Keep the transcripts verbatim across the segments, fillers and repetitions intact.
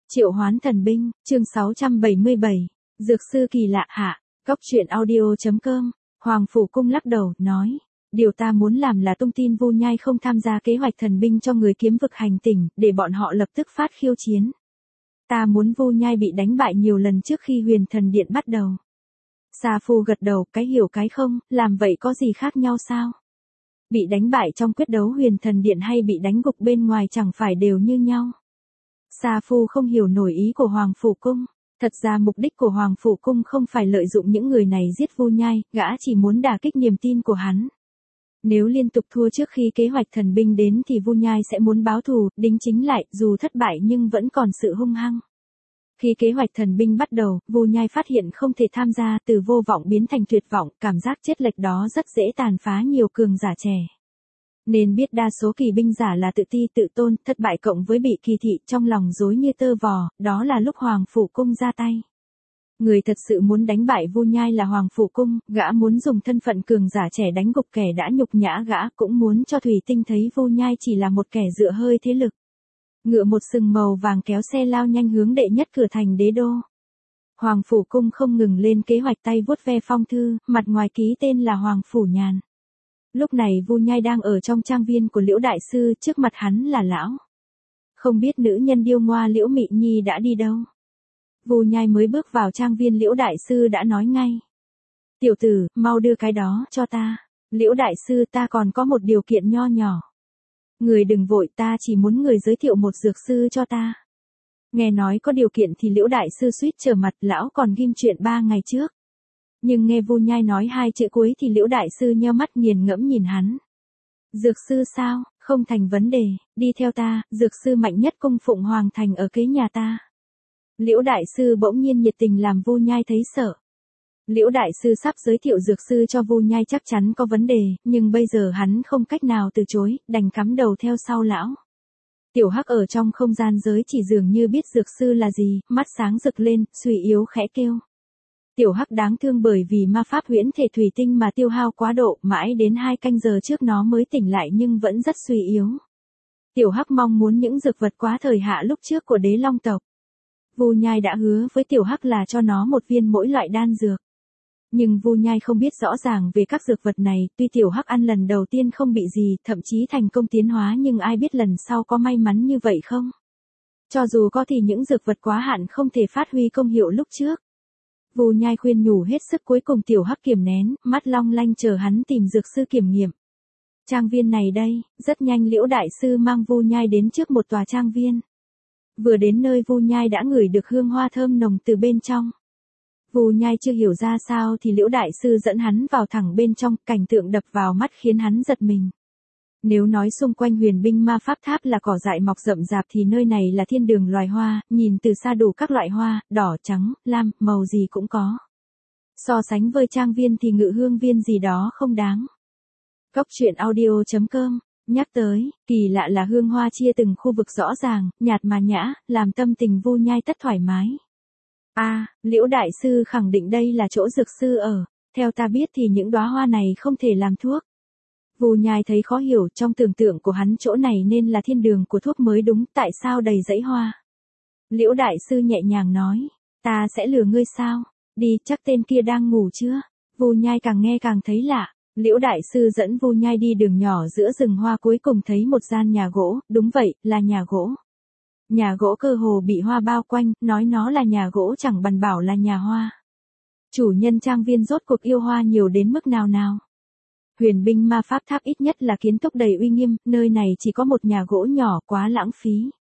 Triệu hoán thần binh, chương sáu trăm bảy mươi bảy, dược sư kỳ lạ hạ, cóc truyện audio.com, Hoàng Phủ Cung lắc đầu, nói, điều ta muốn làm là tung tin Vu Nhai không tham gia kế hoạch thần binh cho người kiếm vực hành tỉnh, để bọn họ lập tức phát khiêu chiến. Ta muốn Vu Nhai bị đánh bại nhiều lần trước khi huyền thần điện bắt đầu. Sa Phu gật đầu, cái hiểu cái không, làm vậy có gì khác nhau sao? Bị đánh bại trong quyết đấu huyền thần điện hay bị đánh gục bên ngoài chẳng phải đều như nhau. Sa Phu không hiểu nổi ý của Hoàng Phủ Cung. Thật ra mục đích của Hoàng Phủ Cung không phải lợi dụng những người này giết Vu Nhai, gã chỉ muốn đả kích niềm tin của hắn. Nếu liên tục thua trước khi kế hoạch thần binh đến thì Vu Nhai sẽ muốn báo thù, đính chính lại, dù thất bại nhưng vẫn còn sự hung hăng. Khi kế hoạch thần binh bắt đầu, Vu Nhai phát hiện không thể tham gia, từ vô vọng biến thành tuyệt vọng, cảm giác chết lệch đó rất dễ tàn phá nhiều cường giả trẻ. Nên biết đa số kỳ binh giả là tự ti tự tôn, thất bại cộng với bị kỳ thị, trong lòng rối như tơ vò, đó là lúc Hoàng Phủ Cung ra tay. Người thật sự muốn đánh bại Vu Nhai là Hoàng Phủ Cung, gã muốn dùng thân phận cường giả trẻ đánh gục kẻ đã nhục nhã gã, cũng muốn cho Thủy Tinh thấy Vu Nhai chỉ là một kẻ dựa hơi thế lực. Ngựa một sừng màu vàng kéo xe lao nhanh hướng đệ nhất cửa thành đế đô. Hoàng Phủ Cung không ngừng lên kế hoạch, tay vuốt ve phong thư, mặt ngoài ký tên là Hoàng Phủ Nhàn. Lúc này Vu Nhai đang ở trong trang viên của Liễu Đại Sư, trước mặt hắn là lão. Không biết nữ nhân điêu ngoa Liễu Mị Nhi đã đi đâu. Vu Nhai mới bước vào trang viên, Liễu Đại Sư đã nói ngay. Tiểu tử, mau đưa cái đó cho ta. Liễu Đại Sư, ta còn có một điều kiện nho nhỏ. Người đừng vội, ta chỉ muốn người giới thiệu một dược sư cho ta. Nghe nói có điều kiện thì Liễu Đại Sư suýt trở mặt, lão còn ghim chuyện ba ngày trước. Nhưng nghe Vu Nhai nói hai chữ cuối thì Liễu Đại Sư nheo mắt nghiền ngẫm nhìn hắn. Dược sư sao, không thành vấn đề, đi theo ta, dược sư mạnh nhất cung phụng Hoàng Thành ở kế nhà ta. Liễu Đại Sư bỗng nhiên nhiệt tình làm Vu Nhai thấy sợ. Liễu Đại Sư sắp giới thiệu dược sư cho Vu Nhai chắc chắn có vấn đề, nhưng bây giờ hắn không cách nào từ chối, đành cắm đầu theo sau lão. Tiểu Hắc ở trong không gian giới chỉ dường như biết dược sư là gì, mắt sáng rực lên, suy yếu khẽ kêu. Tiểu Hắc đáng thương bởi vì ma pháp huyễn thể thủy tinh mà tiêu hao quá độ, mãi đến hai canh giờ trước nó mới tỉnh lại nhưng vẫn rất suy yếu. Tiểu Hắc mong muốn những dược vật quá thời hạ lúc trước của Đế Long tộc. Vu Nhai đã hứa với Tiểu Hắc là cho nó một viên mỗi loại đan dược. Nhưng Vu Nhai không biết rõ ràng về các dược vật này, tuy Tiểu Hắc ăn lần đầu tiên không bị gì, thậm chí thành công tiến hóa, nhưng ai biết lần sau có may mắn như vậy không? Cho dù có thì những dược vật quá hạn không thể phát huy công hiệu lúc trước. Vu Nhai khuyên nhủ hết sức, cuối cùng Tiểu Hắc kiềm nén, mắt long lanh chờ hắn tìm dược sư kiểm nghiệm. Trang viên này đây, rất nhanh Liễu Đại Sư mang Vu Nhai đến trước một tòa trang viên. Vừa đến nơi Vu Nhai đã ngửi được hương hoa thơm nồng từ bên trong. Vu Nhai chưa hiểu ra sao thì Liễu Đại Sư dẫn hắn vào thẳng bên trong, cảnh tượng đập vào mắt khiến hắn giật mình. Nếu nói xung quanh huyền binh ma pháp tháp là cỏ dại mọc rậm rạp thì nơi này là thiên đường loài hoa, nhìn từ xa đủ các loại hoa, đỏ, trắng, lam, màu gì cũng có. So sánh với trang viên thì ngự hương viên gì đó không đáng. Cóc truyện audio.com nhắc tới, kỳ lạ là hương hoa chia từng khu vực rõ ràng, nhạt mà nhã, làm tâm tình Vu Nhai tất thoải mái. A, à, Liễu Đại Sư khẳng định đây là chỗ dược sư ở, theo ta biết thì những đóa hoa này không thể làm thuốc. Vu Nhai thấy khó hiểu, trong tưởng tượng của hắn chỗ này nên là thiên đường của thuốc mới đúng, tại sao đầy dãy hoa? Liễu Đại Sư nhẹ nhàng nói, ta sẽ lừa ngươi sao? Đi, chắc tên kia đang ngủ chưa? Vu Nhai càng nghe càng thấy lạ. Liễu Đại Sư dẫn Vu Nhai đi đường nhỏ giữa rừng hoa, cuối cùng thấy một gian nhà gỗ, đúng vậy, là nhà gỗ. Nhà gỗ cơ hồ bị hoa bao quanh, nói nó là nhà gỗ chẳng bằng bảo là nhà hoa. Chủ nhân trang viên rốt cuộc yêu hoa nhiều đến mức nào nào. Huyền binh ma pháp tháp ít nhất là kiến trúc đầy uy nghiêm, nơi này chỉ có một nhà gỗ nhỏ, quá lãng phí.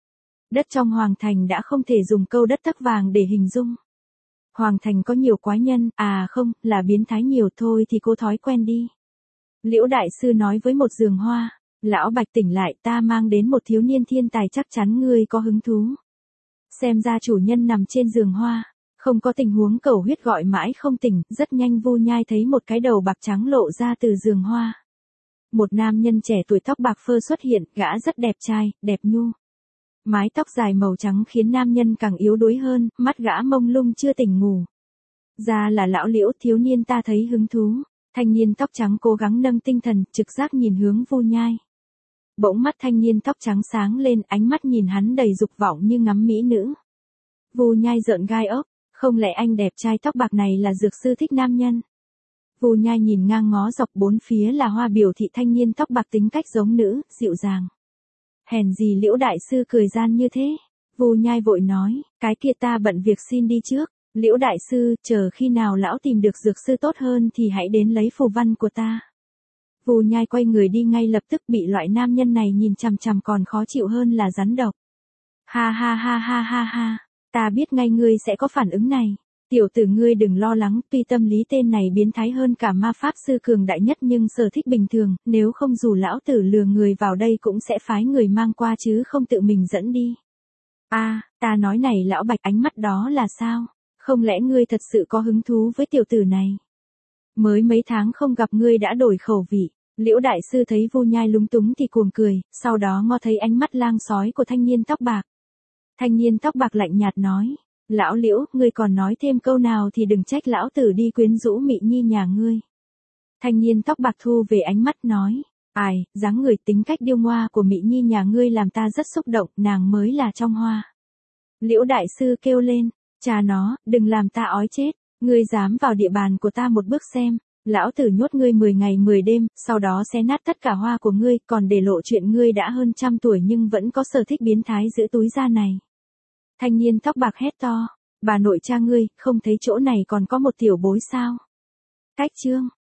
Đất trong Hoàng Thành đã không thể dùng câu đất tấc vàng để hình dung. Hoàng Thành có nhiều quái nhân, à không, là biến thái nhiều thôi thì cô thói quen đi. Liễu Đại Sư nói với một giường hoa, lão Bạch tỉnh lại, ta mang đến một thiếu niên thiên tài, chắc chắn ngươi có hứng thú. Xem ra chủ nhân nằm trên giường hoa, không có tình huống cầu huyết gọi mãi không tỉnh, rất nhanh Vu Nhai thấy một cái đầu bạc trắng lộ ra từ giường hoa. Một nam nhân trẻ tuổi tóc bạc phơ xuất hiện, gã rất đẹp trai, đẹp nhu. Mái tóc dài màu trắng khiến nam nhân càng yếu đuối hơn, mắt gã mông lung chưa tỉnh ngủ. Ra là lão Liễu, thiếu niên ta thấy hứng thú. Thanh niên tóc trắng cố gắng nâng tinh thần, trực giác nhìn hướng Vu Nhai. Bỗng mắt thanh niên tóc trắng sáng lên, ánh mắt nhìn hắn đầy dục vọng như ngắm mỹ nữ. Vu Nhai rợn gai ốc, không lẽ anh đẹp trai tóc bạc này là dược sư thích nam nhân? Vu Nhai nhìn ngang ngó dọc bốn phía là hoa biểu thị thanh niên tóc bạc tính cách giống nữ, dịu dàng. Hèn gì Liễu đại sư cười gian như thế? Vu Nhai vội nói, cái kia ta bận việc xin đi trước. Liễu đại sư, chờ khi nào lão tìm được dược sư tốt hơn thì hãy đến lấy phù văn của ta. Vu Nhai quay người đi ngay lập tức, bị loại nam nhân này nhìn chằm chằm còn khó chịu hơn là rắn độc. Ha ha ha ha ha ha, ta biết ngay ngươi sẽ có phản ứng này. Tiểu tử ngươi đừng lo lắng, tuy tâm lý tên này biến thái hơn cả ma pháp sư cường đại nhất nhưng sở thích bình thường, nếu không dù lão tử lừa người vào đây cũng sẽ phái người mang qua chứ không tự mình dẫn đi. A, à, ta nói này lão Bạch, ánh mắt đó là sao? Không lẽ ngươi thật sự có hứng thú với tiểu tử này? Mới mấy tháng không gặp ngươi đã đổi khẩu vị. Liễu đại sư thấy Vu Nhai lúng túng thì cuồng cười, sau đó ngó thấy ánh mắt lang sói của thanh niên tóc bạc. Thanh niên tóc bạc lạnh nhạt nói, lão Liễu, ngươi còn nói thêm câu nào thì đừng trách lão tử đi quyến rũ Mị Nhi nhà ngươi. Thanh niên tóc bạc thu về ánh mắt nói, ai, dáng người tính cách điêu ngoa của Mị Nhi nhà ngươi làm ta rất xúc động, nàng mới là trong hoa. Liễu đại sư kêu lên, cha nó, đừng làm ta ói chết, ngươi dám vào địa bàn của ta một bước xem. Lão tử nhốt ngươi mười ngày mười đêm, sau đó xé nát tất cả hoa của ngươi, còn để lộ chuyện ngươi đã hơn trăm tuổi nhưng vẫn có sở thích biến thái giữ túi da này. Thanh niên tóc bạc hét to, bà nội cha ngươi, không thấy chỗ này còn có một tiểu bối sao? Cách chương.